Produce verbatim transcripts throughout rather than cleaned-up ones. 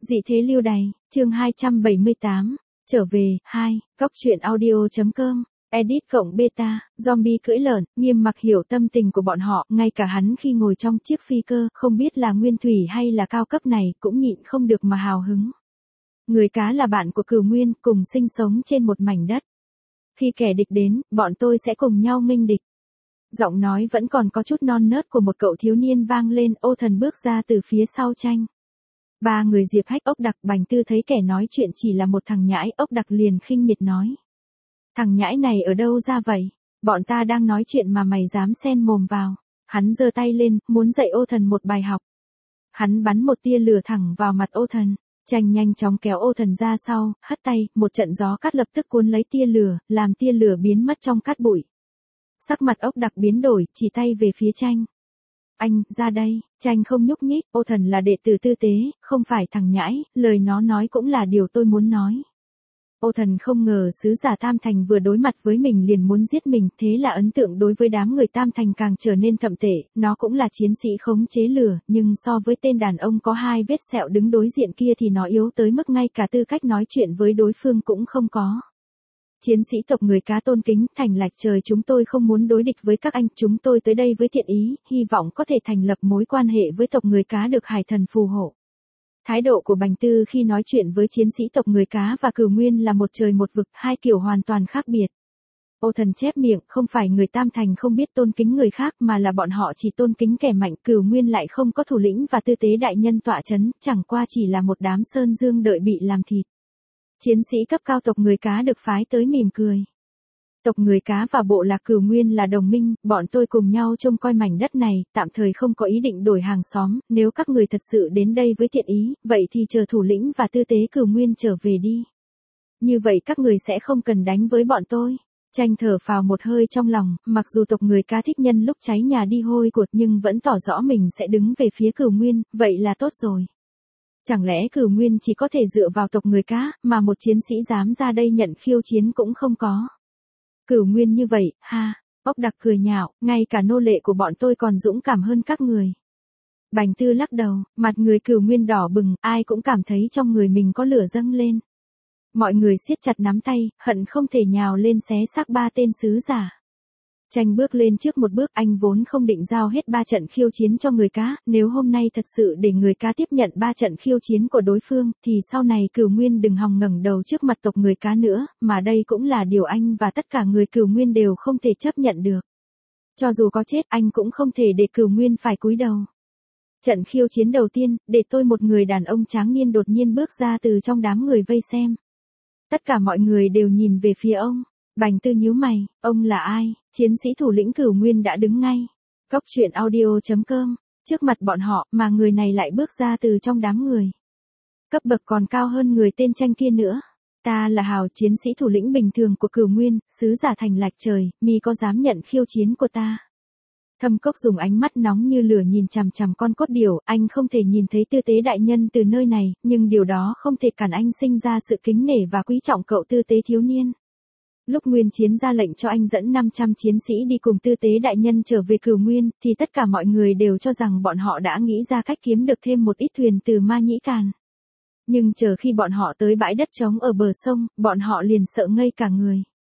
Dị thế lưu đày, chương hai trăm bảy mươi tám, trở về, hai, góc truyện audio.com, edit cộng beta, zombie cưỡi lợn, Nghiêm Mặc hiểu tâm tình của bọn họ, ngay cả hắn khi ngồi trong chiếc phi cơ, không biết là nguyên thủy hay là cao cấp này, cũng nhịn không được mà hào hứng. Người cá là bạn của Cửu Nguyên, cùng sinh sống trên một mảnh đất. Khi kẻ địch đến, bọn tôi sẽ cùng nhau nghênh địch. Giọng nói vẫn còn có chút non nớt của một cậu thiếu niên vang lên, Ô Thần bước ra từ phía sau Tranh. Ba người Diệp Hách, Ốc Đặc, Bành Tư thấy kẻ nói chuyện chỉ là một thằng nhãi, Ốc Đặc liền khinh miệt nói. Thằng nhãi này ở đâu ra vậy? Bọn ta đang nói chuyện mà mày dám xen mồm vào. Hắn giơ tay lên, muốn dạy Ô Thần một bài học. Hắn bắn một tia lửa thẳng vào mặt Ô Thần. Tranh nhanh chóng kéo Ô Thần ra sau, hất tay, một trận gió cát lập tức cuốn lấy tia lửa, làm tia lửa biến mất trong cát bụi. Sắc mặt Ốc Đặc biến đổi, chỉ tay về phía Tranh. Anh, ra đây. Tranh không nhúc nhích, Ô Thần là đệ tử tư tế, không phải thằng nhãi, lời nó nói cũng là điều tôi muốn nói. Ô Thần không ngờ sứ giả Tam Thành vừa đối mặt với mình liền muốn giết mình, thế là ấn tượng đối với đám người Tam Thành càng trở nên thậm tệ, nó cũng là chiến sĩ khống chế lửa, nhưng so với tên đàn ông có hai vết sẹo đứng đối diện kia thì nó yếu tới mức ngay cả tư cách nói chuyện với đối phương cũng không có. Chiến sĩ tộc người cá tôn kính, Thành Lạch Trời, chúng tôi không muốn đối địch với các anh, chúng tôi tới đây với thiện ý, hy vọng có thể thành lập mối quan hệ với tộc người cá được Hải Thần phù hộ. Thái độ của Bành Tư khi nói chuyện với chiến sĩ tộc người cá và Cửu Nguyên là một trời một vực, hai kiểu hoàn toàn khác biệt. Ô Thần chép miệng, không phải người Tam Thành không biết tôn kính người khác mà là bọn họ chỉ tôn kính kẻ mạnh, Cửu Nguyên lại không có thủ lĩnh và tư tế đại nhân tọa chấn, chẳng qua chỉ là một đám sơn dương đợi bị làm thịt. Chiến sĩ cấp cao tộc người cá được phái tới mỉm cười. Tộc người cá và bộ lạc Cửu Nguyên là đồng minh, bọn tôi cùng nhau trông coi mảnh đất này, tạm thời không có ý định đổi hàng xóm, nếu các người thật sự đến đây với thiện ý, vậy thì chờ thủ lĩnh và tư tế Cửu Nguyên trở về đi. Như vậy các người sẽ không cần đánh với bọn tôi. Tranh thở phào một hơi trong lòng, mặc dù tộc người cá thích nhân lúc cháy nhà đi hôi của nhưng vẫn tỏ rõ mình sẽ đứng về phía Cửu Nguyên, vậy là tốt rồi. Chẳng lẽ Cửu Nguyên chỉ có thể dựa vào tộc người cá, mà một chiến sĩ dám ra đây nhận khiêu chiến cũng không có. Cửu Nguyên như vậy, ha, Ốc Đặc cười nhạo, ngay cả nô lệ của bọn tôi còn dũng cảm hơn các người. Bành Tư lắc đầu, mặt người Cửu Nguyên đỏ bừng, ai cũng cảm thấy trong người mình có lửa dâng lên. Mọi người siết chặt nắm tay, hận không thể nhào lên xé xác ba tên sứ giả. Tranh bước lên trước một bước, anh vốn không định giao hết ba trận khiêu chiến cho người cá, nếu hôm nay thật sự để người cá tiếp nhận ba trận khiêu chiến của đối phương, thì sau này Cửu Nguyên đừng hòng ngẩng đầu trước mặt tộc người cá nữa, mà đây cũng là điều anh và tất cả người Cửu Nguyên đều không thể chấp nhận được. Cho dù có chết, anh cũng không thể để Cửu Nguyên phải cúi đầu. Trận khiêu chiến đầu tiên, để tôi một người đàn ông tráng niên đột nhiên bước ra từ trong đám người vây xem. Tất cả mọi người đều nhìn về phía ông. Bành Tư nhíu mày, ông là ai? Chiến sĩ thủ lĩnh Cửu Nguyên đã đứng ngay. Góc truyện audio.com, trước mặt bọn họ, mà người này lại bước ra từ trong đám người. Cấp bậc còn cao hơn người tên Tranh kia nữa. Ta là Hào, chiến sĩ thủ lĩnh bình thường của Cửu Nguyên, sứ giả Thành Lạch Trời, mi có dám nhận khiêu chiến của ta? Thâm Cốc dùng ánh mắt nóng như lửa nhìn chằm chằm con cốt điểu, anh không thể nhìn thấy tư tế đại nhân từ nơi này, nhưng điều đó không thể cản anh sinh ra sự kính nể và quý trọng cậu tư tế thiếu niên. Lúc Nguyên Chiến ra lệnh cho anh dẫn năm trăm chiến sĩ đi cùng tư tế đại nhân trở về Cửu Nguyên, thì tất cả mọi người đều cho rằng bọn họ đã nghĩ ra cách kiếm được thêm một ít thuyền từ Ma Nhĩ Càn. Nhưng chờ khi bọn họ tới bãi đất trống ở bờ sông, bọn họ liền sợ ngây cả người.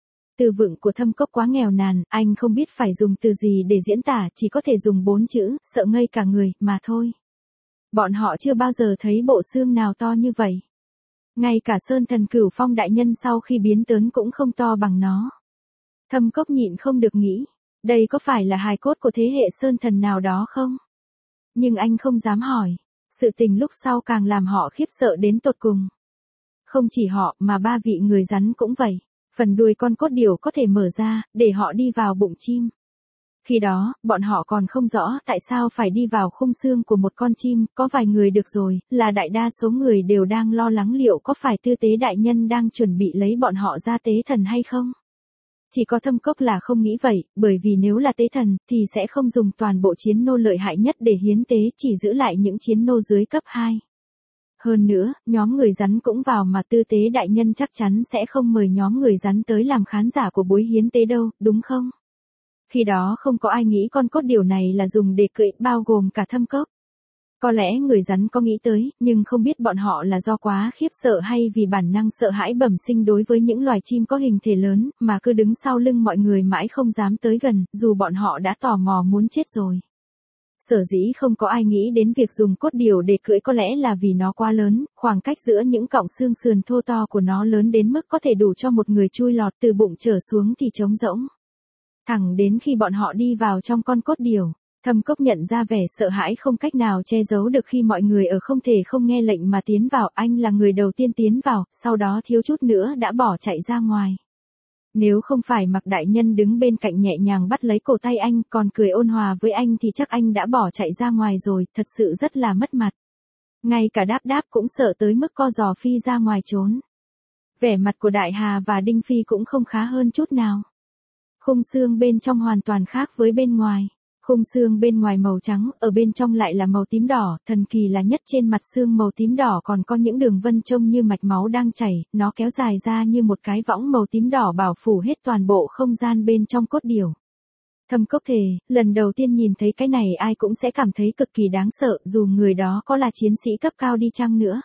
Từ vựng của Thâm Cốc quá nghèo nàn, anh không biết phải dùng từ gì để diễn tả, chỉ có thể dùng bốn chữ, sợ ngây cả người, mà thôi. Bọn họ chưa bao giờ thấy bộ xương nào to như vậy. Ngay cả Sơn Thần Cửu Phong đại nhân sau khi biến tớn cũng không to bằng nó. Thâm Cốc nhịn không được nghĩ, đây có phải là hài cốt của thế hệ Sơn Thần nào đó không? Nhưng anh không dám hỏi, sự tình lúc sau càng làm họ khiếp sợ đến tột cùng. Không chỉ họ mà ba vị người rắn cũng vậy, phần đuôi con cốt điểu có thể mở ra, để họ đi vào bụng chim. Khi đó, bọn họ còn không rõ tại sao phải đi vào khung xương của một con chim, có vài người được rồi, là đại đa số người đều đang lo lắng liệu có phải tư tế đại nhân đang chuẩn bị lấy bọn họ ra tế thần hay không. Chỉ có Thâm Cốc là không nghĩ vậy, bởi vì nếu là tế thần, thì sẽ không dùng toàn bộ chiến nô lợi hại nhất để hiến tế, chỉ giữ lại những chiến nô dưới cấp hai. Hơn nữa, nhóm người rắn cũng vào mà tư tế đại nhân chắc chắn sẽ không mời nhóm người rắn tới làm khán giả của buổi hiến tế đâu, đúng không? Khi đó không có ai nghĩ con cốt điểu này là dùng để cưỡi, bao gồm cả Thâm Cốc. Có lẽ người rắn có nghĩ tới, nhưng không biết bọn họ là do quá khiếp sợ hay vì bản năng sợ hãi bẩm sinh đối với những loài chim có hình thể lớn, mà cứ đứng sau lưng mọi người mãi không dám tới gần, dù bọn họ đã tò mò muốn chết rồi. Sở dĩ không có ai nghĩ đến việc dùng cốt điểu để cưỡi có lẽ là vì nó quá lớn, khoảng cách giữa những cọng xương sườn thô to của nó lớn đến mức có thể đủ cho một người chui lọt từ bụng trở xuống thì trống rỗng. Thẳng đến khi bọn họ đi vào trong con cốt điểu, Thâm Cốc nhận ra vẻ sợ hãi không cách nào che giấu được khi mọi người ở không thể không nghe lệnh mà tiến vào. Anh là người đầu tiên tiến vào, sau đó thiếu chút nữa đã bỏ chạy ra ngoài. Nếu không phải Mặc đại nhân đứng bên cạnh nhẹ nhàng bắt lấy cổ tay anh, còn cười ôn hòa với anh thì chắc anh đã bỏ chạy ra ngoài rồi, thật sự rất là mất mặt. Ngay cả Đáp Đáp cũng sợ tới mức co giò phi ra ngoài trốn. Vẻ mặt của Đại Hà và Đinh Phi cũng không khá hơn chút nào. Khung xương bên trong hoàn toàn khác với bên ngoài. Khung xương bên ngoài màu trắng, ở bên trong lại là màu tím đỏ, thần kỳ là nhất trên mặt xương màu tím đỏ còn có những đường vân trông như mạch máu đang chảy, nó kéo dài ra như một cái võng màu tím đỏ bảo phủ hết toàn bộ không gian bên trong cốt điểu. Thâm Cốc thề, lần đầu tiên nhìn thấy cái này ai cũng sẽ cảm thấy cực kỳ đáng sợ, dù người đó có là chiến sĩ cấp cao đi chăng nữa.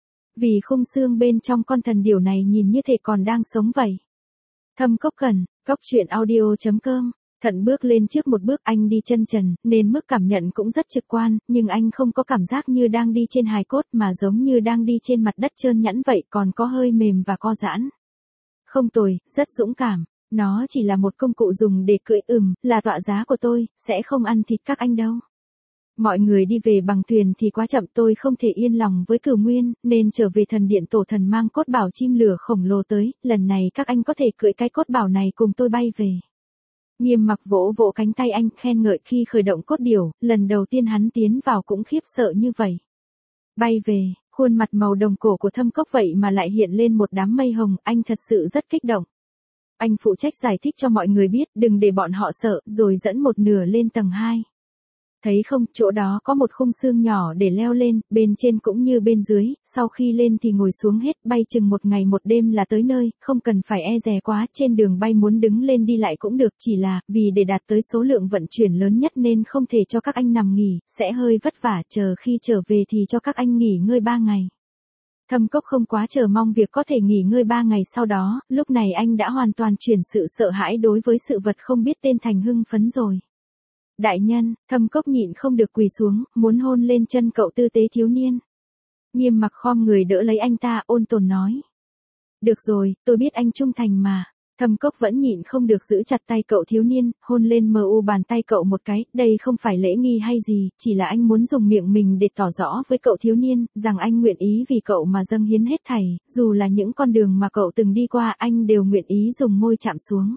Vì khung xương bên trong con thần điểu này nhìn như thể còn đang sống vậy. Thâm Cốc cần, cốc truyện audio chấm com. Thận bước lên trước một bước, anh đi chân trần, nên mức cảm nhận cũng rất trực quan, nhưng anh không có cảm giác như đang đi trên hài cốt mà giống như đang đi trên mặt đất trơn nhẵn vậy, còn có hơi mềm và co giãn. Không tồi, rất dũng cảm, nó chỉ là một công cụ dùng để cưỡi, ừm, là tọa giá của tôi, sẽ không ăn thịt các anh đâu. Mọi người đi về bằng thuyền thì quá chậm, tôi không thể yên lòng với Cửu Nguyên, nên trở về thần điện tổ thần mang cốt bảo chim lửa khổng lồ tới, lần này các anh có thể cưỡi cái cốt bảo này cùng tôi bay về. Nghiêm Mặc vỗ vỗ cánh tay anh, khen ngợi khi khởi động cốt điểu, lần đầu tiên hắn tiến vào cũng khiếp sợ như vậy. Bay về, khuôn mặt màu đồng cổ của Thâm Cốc vậy mà lại hiện lên một đám mây hồng, anh thật sự rất kích động. Anh phụ trách giải thích cho mọi người biết, đừng để bọn họ sợ, rồi dẫn một nửa lên tầng hai. Thấy không, chỗ đó có một khung xương nhỏ để leo lên, bên trên cũng như bên dưới, sau khi lên thì ngồi xuống hết, bay chừng một ngày một đêm là tới nơi, không cần phải e dè quá, trên đường bay muốn đứng lên đi lại cũng được, chỉ là, vì để đạt tới số lượng vận chuyển lớn nhất nên không thể cho các anh nằm nghỉ, sẽ hơi vất vả, chờ khi trở về thì cho các anh nghỉ ngơi ba ngày. Thâm Cốc không quá chờ mong việc có thể nghỉ ngơi ba ngày sau đó, lúc này anh đã hoàn toàn chuyển sự sợ hãi đối với sự vật không biết tên thành hưng phấn rồi. Đại nhân, Thâm Cốc nhịn không được quỳ xuống, muốn hôn lên chân cậu tư tế thiếu niên. Nghiêm Mặc khom người đỡ lấy anh ta, ôn tồn nói. Được rồi, tôi biết anh trung thành mà. Thâm Cốc vẫn nhịn không được giữ chặt tay cậu thiếu niên, hôn lên mờ u bàn tay cậu một cái, đây không phải lễ nghi hay gì, chỉ là anh muốn dùng miệng mình để tỏ rõ với cậu thiếu niên, rằng anh nguyện ý vì cậu mà dâng hiến hết thảy, dù là những con đường mà cậu từng đi qua anh đều nguyện ý dùng môi chạm xuống.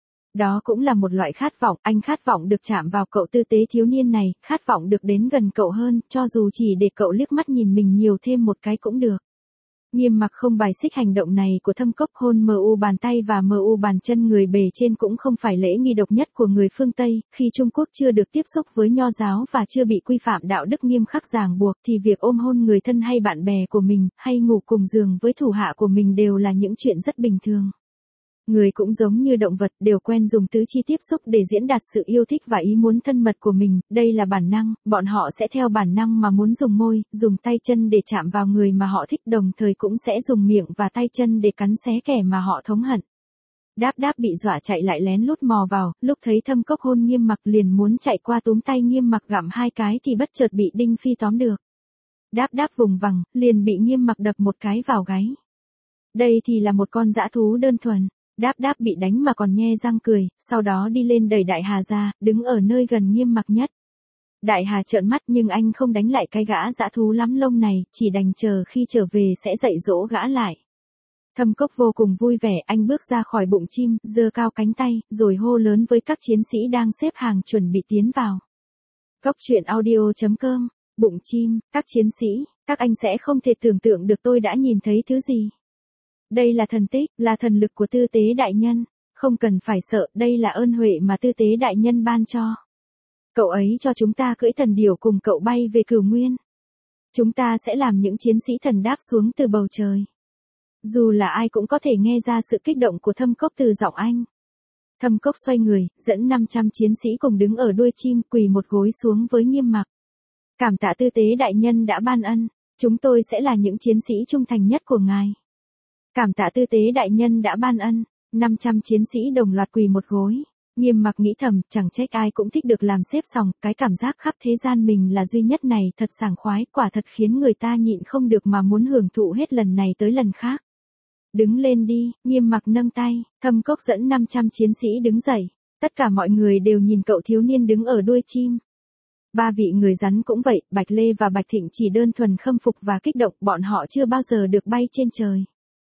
Đó cũng là một loại khát vọng, anh khát vọng được chạm vào cậu tư tế thiếu niên này, khát vọng được đến gần cậu hơn, cho dù chỉ để cậu liếc mắt nhìn mình nhiều thêm một cái cũng được. Nghiêm Mặc không bài xích hành động này của Thâm Cốc, hôn mờ u bàn tay và mờ u bàn chân người bề trên cũng không phải lễ nghi độc nhất của người phương Tây, khi Trung Quốc chưa được tiếp xúc với Nho giáo và chưa bị quy phạm đạo đức nghiêm khắc ràng buộc thì việc ôm hôn người thân hay bạn bè của mình, hay ngủ cùng giường với thủ hạ của mình đều là những chuyện rất bình thường. Người cũng giống như động vật, đều quen dùng tứ chi tiếp xúc để diễn đạt sự yêu thích và ý muốn thân mật của mình, đây là bản năng, bọn họ sẽ theo bản năng mà muốn dùng môi, dùng tay chân để chạm vào người mà họ thích, đồng thời cũng sẽ dùng miệng và tay chân để cắn xé kẻ mà họ thống hận. Đáp Đáp bị dọa chạy lại lén lút mò vào, lúc thấy Thâm Cốc hôn Nghiêm Mặc liền muốn chạy qua túm tay Nghiêm Mặc gặm hai cái thì bất chợt bị Đinh Phi tóm được. Đáp Đáp vùng vằng, liền bị Nghiêm Mặc đập một cái vào gáy. Đây thì là một con dã thú đơn thuần. Đáp Đáp bị đánh mà còn nhe răng cười, sau đó đi lên đẩy Đại Hà ra, đứng ở nơi gần Nghiêm Mặc nhất. Đại Hà trợn mắt nhưng anh không đánh lại cái gã dã thú lắm lông này, chỉ đành chờ khi trở về sẽ dạy dỗ gã lại. Thâm Cốc vô cùng vui vẻ, anh bước ra khỏi bụng chim, giơ cao cánh tay, rồi hô lớn với các chiến sĩ đang xếp hàng chuẩn bị tiến vào. Cốc truyện audio chấm com, bụng chim, các chiến sĩ, các anh sẽ không thể tưởng tượng được tôi đã nhìn thấy thứ gì. Đây là thần tích, là thần lực của tư tế đại nhân, không cần phải sợ, đây là ơn huệ mà tư tế đại nhân ban cho. Cậu ấy cho chúng ta cưỡi thần điểu cùng cậu bay về Cửu Nguyên. Chúng ta sẽ làm những chiến sĩ thần đáp xuống từ bầu trời. Dù là ai cũng có thể nghe ra sự kích động của Thâm Cốc từ giọng anh. Thâm Cốc xoay người, dẫn năm trăm chiến sĩ cùng đứng ở đuôi chim, quỳ một gối xuống với Nghiêm Mặc. Cảm tạ tư tế đại nhân đã ban ân, chúng tôi sẽ là những chiến sĩ trung thành nhất của ngài. Cảm tạ tư tế đại nhân đã ban ân, năm trăm chiến sĩ đồng loạt quỳ một gối. Nghiêm mặc nghĩ thầm, chẳng trách ai cũng thích được làm xếp sòng, cái cảm giác khắp thế gian mình là duy nhất này thật sảng khoái, quả thật khiến người ta nhịn không được mà muốn hưởng thụ hết lần này tới lần khác. Đứng lên đi, Nghiêm mặc nâng tay, Thâm Cốc dẫn năm trăm chiến sĩ đứng dậy. Tất cả mọi người đều nhìn cậu thiếu niên đứng ở đuôi chim. Ba vị người rắn cũng vậy, Bạch Lê và Bạch Thịnh chỉ đơn thuần khâm phục và kích động, bọn họ chưa bao giờ được bay trên trời.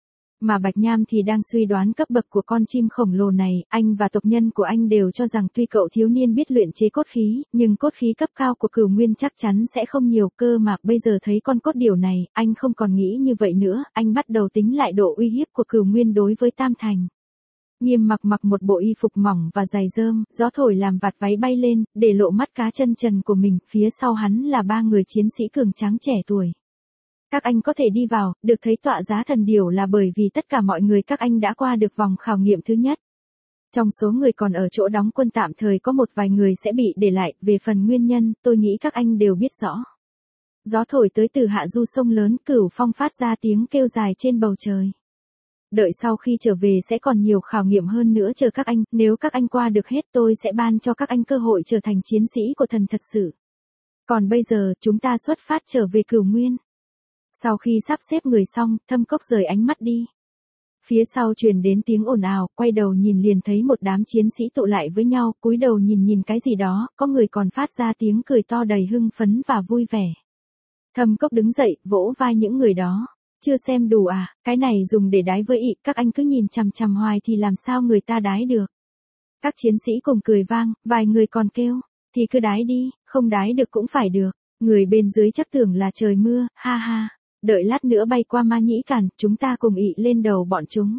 Mà Bạch Nham thì đang suy đoán cấp bậc của con chim khổng lồ này, anh và tộc nhân của anh đều cho rằng tuy cậu thiếu niên biết luyện chế cốt khí, nhưng cốt khí cấp cao của Cửu Nguyên chắc chắn sẽ không nhiều, cơ mà bây giờ thấy con cốt điểu này, anh không còn nghĩ như vậy nữa, anh bắt đầu tính lại độ uy hiếp của Cửu Nguyên đối với Tam Thành. Nghiêm mặc mặc một bộ y phục mỏng và giày rơm, gió thổi làm vạt váy bay lên, để lộ mắt cá chân trần của mình, phía sau hắn là ba người chiến sĩ cường tráng trẻ tuổi. Các anh có thể đi vào, được thấy tọa giá thần điểu là bởi vì tất cả mọi người các anh đã qua được vòng khảo nghiệm thứ nhất. Trong số người còn ở chỗ đóng quân tạm thời có một vài người sẽ bị để lại, về phần nguyên nhân, tôi nghĩ các anh đều biết rõ. Gió thổi tới từ hạ du sông lớn, Cửu Phong phát ra tiếng kêu dài trên bầu trời. Đợi sau khi trở về sẽ còn nhiều khảo nghiệm hơn nữa chờ các anh, nếu các anh qua được hết tôi sẽ ban cho các anh cơ hội trở thành chiến sĩ của thần thật sự. Còn bây giờ, chúng ta xuất phát trở về Cửu Nguyên. Sau khi sắp xếp người xong, Thâm Cốc rời ánh mắt đi. Phía sau truyền đến tiếng ồn ào, quay đầu nhìn liền thấy một đám chiến sĩ tụ lại với nhau, cúi đầu nhìn nhìn cái gì đó, có người còn phát ra tiếng cười to đầy hưng phấn và vui vẻ. Thâm Cốc đứng dậy, vỗ vai những người đó. Chưa xem đủ à, cái này dùng để đái với ị, các anh cứ nhìn chằm chằm hoài thì làm sao người ta đái được. Các chiến sĩ cùng cười vang, vài người còn kêu, thì cứ đái đi, không đái được cũng phải được. Người bên dưới chắc tưởng là trời mưa, ha ha. Đợi lát nữa bay qua Ma Nhĩ Càn, chúng ta cùng ị lên đầu bọn chúng.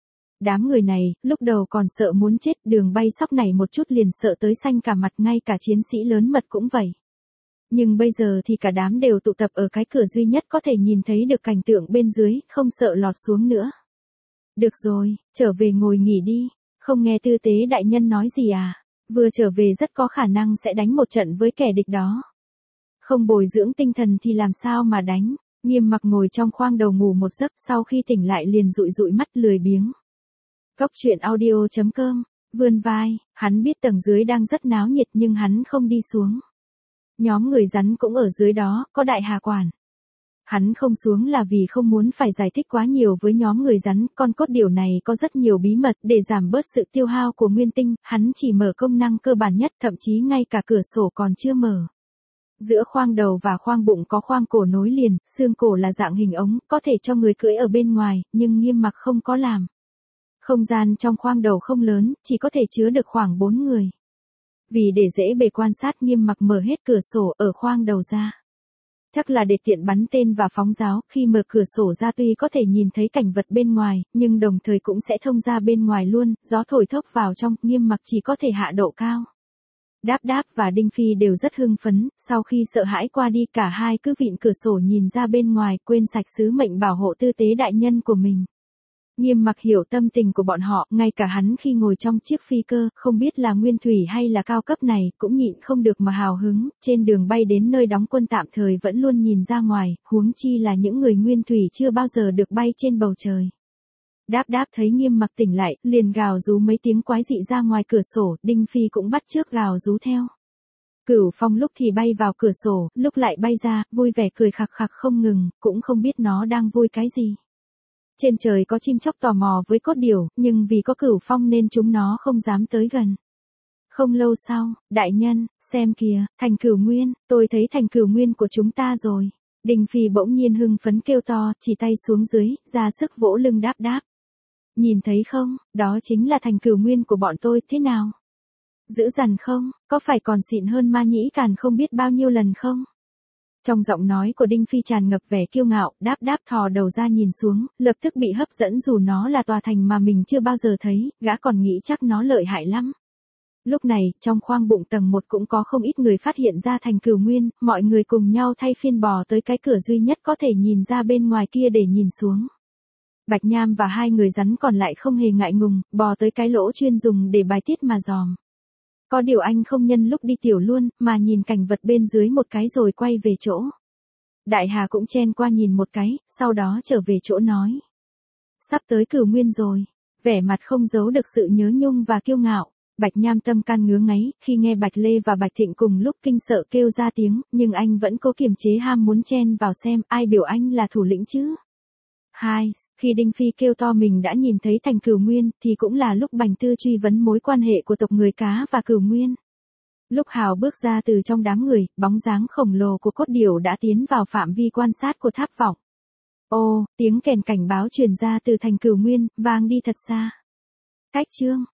Đám người này, lúc đầu còn sợ muốn chết, đường bay sóc này một chút liền sợ tới xanh cả mặt, ngay cả chiến sĩ lớn mật cũng vậy. Nhưng bây giờ thì cả đám đều tụ tập ở cái cửa duy nhất có thể nhìn thấy được cảnh tượng bên dưới, không sợ lọt xuống nữa. Được rồi, trở về ngồi nghỉ đi, không nghe tư tế đại nhân nói gì à, vừa trở về rất có khả năng sẽ đánh một trận với kẻ địch đó. Không bồi dưỡng tinh thần thì làm sao mà đánh. Nghiêm mặc ngồi trong khoang đầu ngủ một giấc, sau khi tỉnh lại liền dụi dụi mắt lười biếng. Cốc truyện audio chấm com, vươn vai, hắn biết tầng dưới đang rất náo nhiệt nhưng hắn không đi xuống. Nhóm người rắn cũng ở dưới đó, có đại hà quản. Hắn không xuống là vì không muốn phải giải thích quá nhiều với nhóm người rắn, con cốt điểu này có rất nhiều bí mật, để giảm bớt sự tiêu hao của nguyên tinh, hắn chỉ mở công năng cơ bản nhất, thậm chí ngay cả cửa sổ còn chưa mở. Giữa khoang đầu và khoang bụng có khoang cổ nối liền, xương cổ là dạng hình ống, có thể cho người cưỡi ở bên ngoài, nhưng Nghiêm mặc không có làm. Không gian trong khoang đầu không lớn, chỉ có thể chứa được khoảng bốn người. Vì để dễ bề quan sát, Nghiêm mặc mở hết cửa sổ ở khoang đầu ra. Chắc là để tiện bắn tên và phóng giáo, khi mở cửa sổ ra tuy có thể nhìn thấy cảnh vật bên ngoài, nhưng đồng thời cũng sẽ thông ra bên ngoài luôn, gió thổi thốc vào trong, Nghiêm mặc chỉ có thể hạ độ cao. Đáp Đáp và Đinh Phi đều rất hưng phấn, sau khi sợ hãi qua đi cả hai cứ vịn cửa sổ nhìn ra bên ngoài, quên sạch sứ mệnh bảo hộ tư tế đại nhân của mình. Nghiêm mặc hiểu tâm tình của bọn họ, ngay cả hắn khi ngồi trong chiếc phi cơ, không biết là nguyên thủy hay là cao cấp này, cũng nhịn không được mà hào hứng, trên đường bay đến nơi đóng quân tạm thời vẫn luôn nhìn ra ngoài, huống chi là những người nguyên thủy chưa bao giờ được bay trên bầu trời. Đáp Đáp thấy Nghiêm mặc tỉnh lại, liền gào rú mấy tiếng quái dị ra ngoài cửa sổ, Đinh Phi cũng bắt chước gào rú theo. Cửu Phong lúc thì bay vào cửa sổ, lúc lại bay ra, vui vẻ cười khặc khặc không ngừng, cũng không biết nó đang vui cái gì. Trên trời có chim chóc tò mò với cốt điểu, nhưng vì có Cửu Phong nên chúng nó không dám tới gần. Không lâu sau, đại nhân, xem kìa, thành Cửu Nguyên, tôi thấy thành Cửu Nguyên của chúng ta rồi. Đinh Phi bỗng nhiên hưng phấn kêu to, chỉ tay xuống dưới, ra sức vỗ lưng Đáp Đáp. Nhìn thấy không, đó chính là thành Cửu Nguyên của bọn tôi, thế nào? Dữ dằn không, có phải còn xịn hơn Ma Nhĩ Càn không biết bao nhiêu lần không? Trong giọng nói của Đinh Phi tràn ngập vẻ kiêu ngạo, Đáp Đáp thò đầu ra nhìn xuống, lập tức bị hấp dẫn dù nó là tòa thành mà mình chưa bao giờ thấy, gã còn nghĩ chắc nó lợi hại lắm. Lúc này, trong khoang bụng tầng một cũng có không ít người phát hiện ra thành Cửu Nguyên, mọi người cùng nhau thay phiên bò tới cái cửa duy nhất có thể nhìn ra bên ngoài kia để nhìn xuống. Bạch Nham và hai người rắn còn lại không hề ngại ngùng, bò tới cái lỗ chuyên dùng để bài tiết mà dòm. Có điều anh không nhân lúc đi tiểu luôn, mà nhìn cảnh vật bên dưới một cái rồi quay về chỗ. Đại Hà cũng chen qua nhìn một cái, sau đó trở về chỗ nói. Sắp tới Cửu Nguyên rồi. Vẻ mặt không giấu được sự nhớ nhung và kiêu ngạo. Bạch Nham tâm can ngứa ngáy, khi nghe Bạch Lê và Bạch Thịnh cùng lúc kinh sợ kêu ra tiếng, nhưng anh vẫn cố kiềm chế ham muốn chen vào xem ai biểu anh là thủ lĩnh chứ. Hai, khi Đinh Phi kêu to mình đã nhìn thấy thành Cửu Nguyên, thì cũng là lúc Bành Tư truy vấn mối quan hệ của tộc người cá và Cửu Nguyên. Lúc Hào bước ra từ trong đám người, bóng dáng khổng lồ của cốt điểu đã tiến vào phạm vi quan sát của tháp vọng. Ô, tiếng kèn cảnh báo truyền ra từ thành Cửu Nguyên, vang đi thật xa. Cách chương